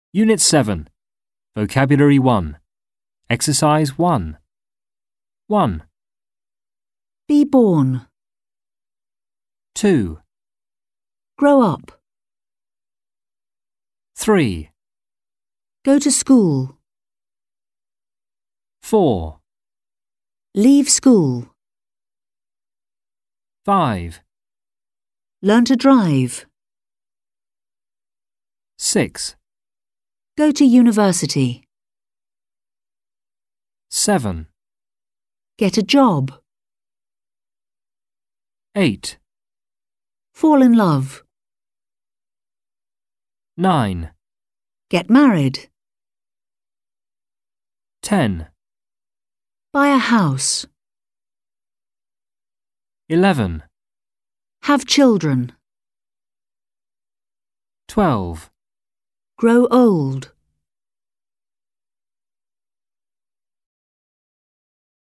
Unit 7. Vocabulary 1. Exercise 1. 1, Be born. 2, Grow up. 3, Go to school. 4, Leave school. 5, Learn to drive. 6, Go to university. 7, Get a job. 8, Fall in love. 9, Get married. 10, Buy a house. 11, Have children. 12. Grow old.